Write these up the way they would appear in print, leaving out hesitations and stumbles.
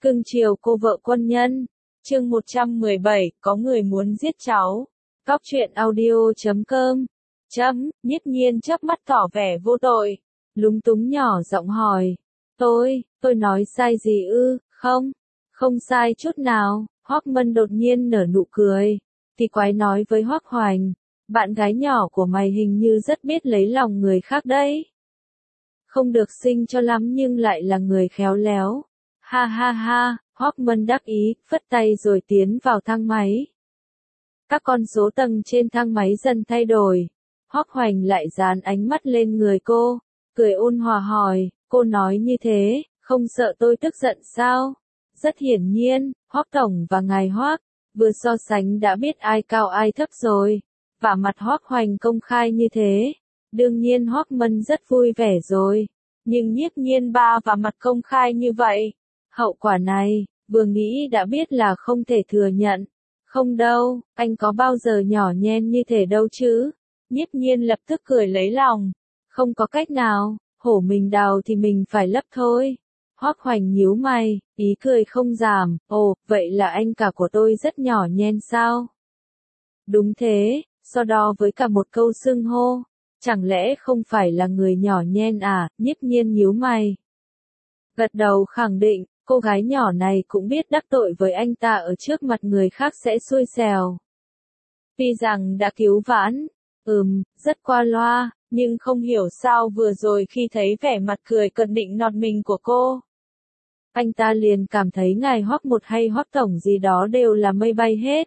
Cưng chiều cô vợ quân nhân. Chương 117, có người muốn giết cháu. Cóc truyện audio.com. Nhiếp Nhiên chớp mắt tỏ vẻ vô tội. Lúng túng nhỏ giọng hỏi. Tôi nói sai gì ư? Không sai chút nào. Hoắc Mân đột nhiên nở nụ cười. Thì quái nói với Hoắc Hoành. Bạn gái nhỏ của mày hình như rất biết lấy lòng người khác đấy. Không được xinh cho lắm nhưng lại là người khéo léo. Ha ha ha, Hoắc Mân đắc ý, phất tay rồi tiến vào thang máy. Các con số tầng trên thang máy dần thay đổi. Hoắc Hoành lại dán ánh mắt lên người cô, cười ôn hòa hỏi, cô nói như thế, không sợ tôi tức giận sao? Rất hiển nhiên, Hoắc Tổng và ngài Hoắc, vừa so sánh đã biết ai cao ai thấp rồi. Và mặt Hoắc Hoành công khai như thế, đương nhiên Hoắc Mân rất vui vẻ rồi. Nhưng Nhiếp Nhiên ba và mặt công khai như vậy, hậu quả này, vừa nghĩ đã biết là không thể thừa nhận. Không đâu, anh có bao giờ nhỏ nhen như thế đâu chứ. Nhiếp Nhiên lập tức cười lấy lòng. Không có cách nào, hổ mình đào thì mình phải lấp thôi. Hoắc Hoành nhíu mày, ý cười không giảm, ồ, vậy là anh cả của tôi rất nhỏ nhen sao? Đúng thế, so đo với cả một câu xưng hô. Chẳng lẽ không phải là người nhỏ nhen à? Nhiếp Nhiên nhíu mày. Gật đầu khẳng định, cô gái nhỏ này cũng biết đắc tội với anh ta ở trước mặt người khác sẽ xui xẻo. Tuy rằng đã cứu vãn, rất qua loa, nhưng không hiểu sao vừa rồi khi thấy vẻ mặt cười cợt định nọt mình của cô. Anh ta liền cảm thấy ngài Hoắc một hay Hoắc Tổng gì đó đều là mây bay hết.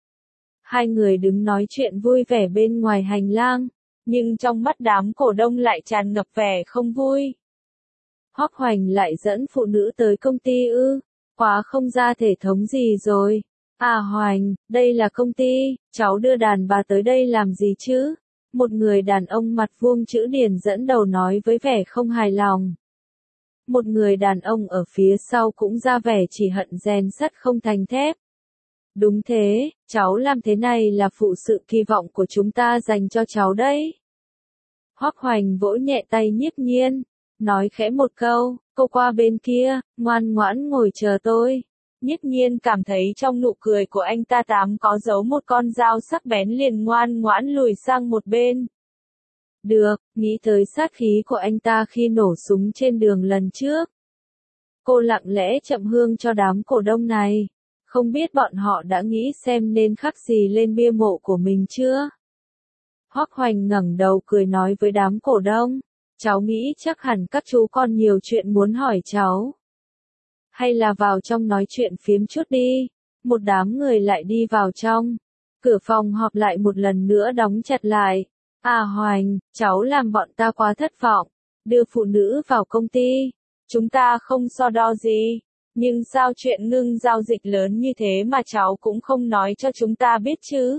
Hai người đứng nói chuyện vui vẻ bên ngoài hành lang, nhưng trong mắt đám cổ đông lại tràn ngập vẻ không vui. Hoắc Hoành lại dẫn phụ nữ tới công ty ư? Quá không ra thể thống gì rồi. À Hoành, đây là công ty, cháu đưa đàn bà tới đây làm gì chứ? Một người đàn ông mặt vuông chữ điển dẫn đầu nói với vẻ không hài lòng. Một người đàn ông ở phía sau cũng ra vẻ chỉ hận rèn sắt không thành thép. Đúng thế, cháu làm thế này là phụ sự kỳ vọng của chúng ta dành cho cháu đấy. Hoắc Hoành vỗ nhẹ tay Nhiếp Nhiên, nói khẽ một câu, cô qua bên kia, ngoan ngoãn ngồi chờ tôi. Nhiếp Nhiên cảm thấy trong nụ cười của anh ta có giấu một con dao sắc bén liền ngoan ngoãn lùi sang một bên. Được, nghĩ tới sát khí của anh ta khi nổ súng trên đường lần trước. Cô lặng lẽ chậm hương cho đám cổ đông này. Không biết bọn họ đã nghĩ xem nên khắc gì lên bia mộ của mình chưa? Hoắc Hoành ngẩng đầu cười nói với đám cổ đông. Cháu nghĩ chắc hẳn các chú còn nhiều chuyện muốn hỏi cháu. Hay là vào trong nói chuyện phiếm chút đi. Một đám người lại đi vào trong. Cửa phòng họp lại một lần nữa đóng chặt lại. À Hoành, cháu làm bọn ta quá thất vọng. Đưa phụ nữ vào công ty. Chúng ta không so đo gì. Nhưng sao chuyện ngưng giao dịch lớn như thế mà cháu cũng không nói cho chúng ta biết chứ?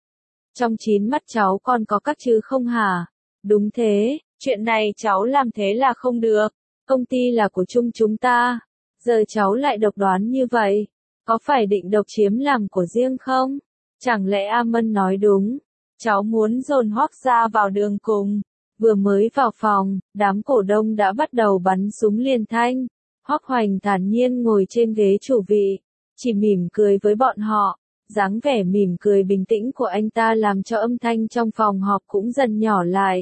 Trong 9 mắt cháu còn có các chứ không hả? Đúng thế, chuyện này cháu làm thế là không được. Công ty là của chung chúng ta. Giờ cháu lại độc đoán như vậy. Có phải định độc chiếm làm của riêng không? Chẳng lẽ A Mân nói đúng? Cháu muốn dồn Hoắc gia vào đường cùng. Vừa mới vào phòng, đám cổ đông đã bắt đầu bắn súng liên thanh. Hoắc Hoành thản nhiên ngồi trên ghế chủ vị, chỉ mỉm cười với bọn họ. Dáng vẻ mỉm cười bình tĩnh của anh ta làm cho âm thanh trong phòng họp cũng dần nhỏ lại.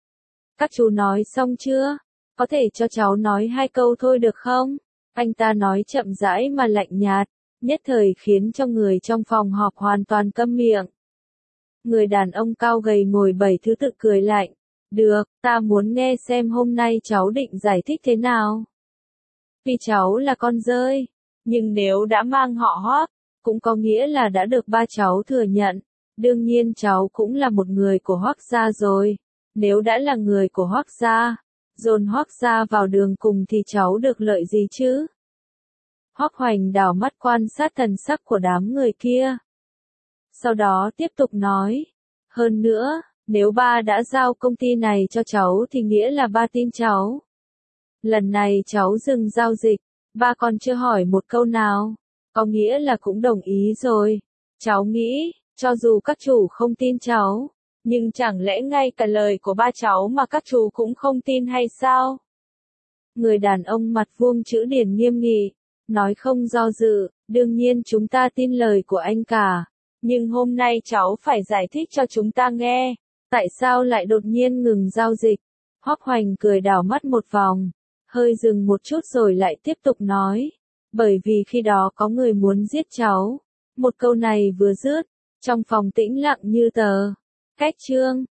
Các chú nói xong chưa? Có thể cho cháu nói 2 câu thôi được không? Anh ta nói chậm rãi mà lạnh nhạt, nhất thời khiến cho người trong phòng họp hoàn toàn câm miệng. Người đàn ông cao gầy ngồi 7 thứ tự cười lạnh. Được, ta muốn nghe xem hôm nay cháu định giải thích thế nào. Vì cháu là con rơi, nhưng nếu đã mang họ Hoắc, cũng có nghĩa là đã được ba cháu thừa nhận. Đương nhiên cháu cũng là một người của Hoắc gia rồi. Nếu đã là người của Hoắc gia, dồn Hoắc gia vào đường cùng thì cháu được lợi gì chứ? Hoắc Hoành đảo mắt quan sát thần sắc của đám người kia. Sau đó tiếp tục nói. Hơn nữa, nếu ba đã giao công ty này cho cháu thì nghĩa là ba tin cháu. Lần này cháu dừng giao dịch, ba còn chưa hỏi một câu nào. Có nghĩa là cũng đồng ý rồi. Cháu nghĩ, cho dù các chủ không tin cháu, nhưng chẳng lẽ ngay cả lời của ba cháu mà các chủ cũng không tin hay sao? Người đàn ông mặt vuông chữ điển nghiêm nghị, nói không do dự, đương nhiên chúng ta tin lời của anh cả. Nhưng hôm nay cháu phải giải thích cho chúng ta nghe, tại sao lại đột nhiên ngừng giao dịch. Hoắc Hoành cười đảo mắt một vòng, hơi dừng một chút rồi lại tiếp tục nói. Bởi vì khi đó có người muốn giết cháu. Một câu này vừa dứt, trong phòng tĩnh lặng như tờ. Cách chương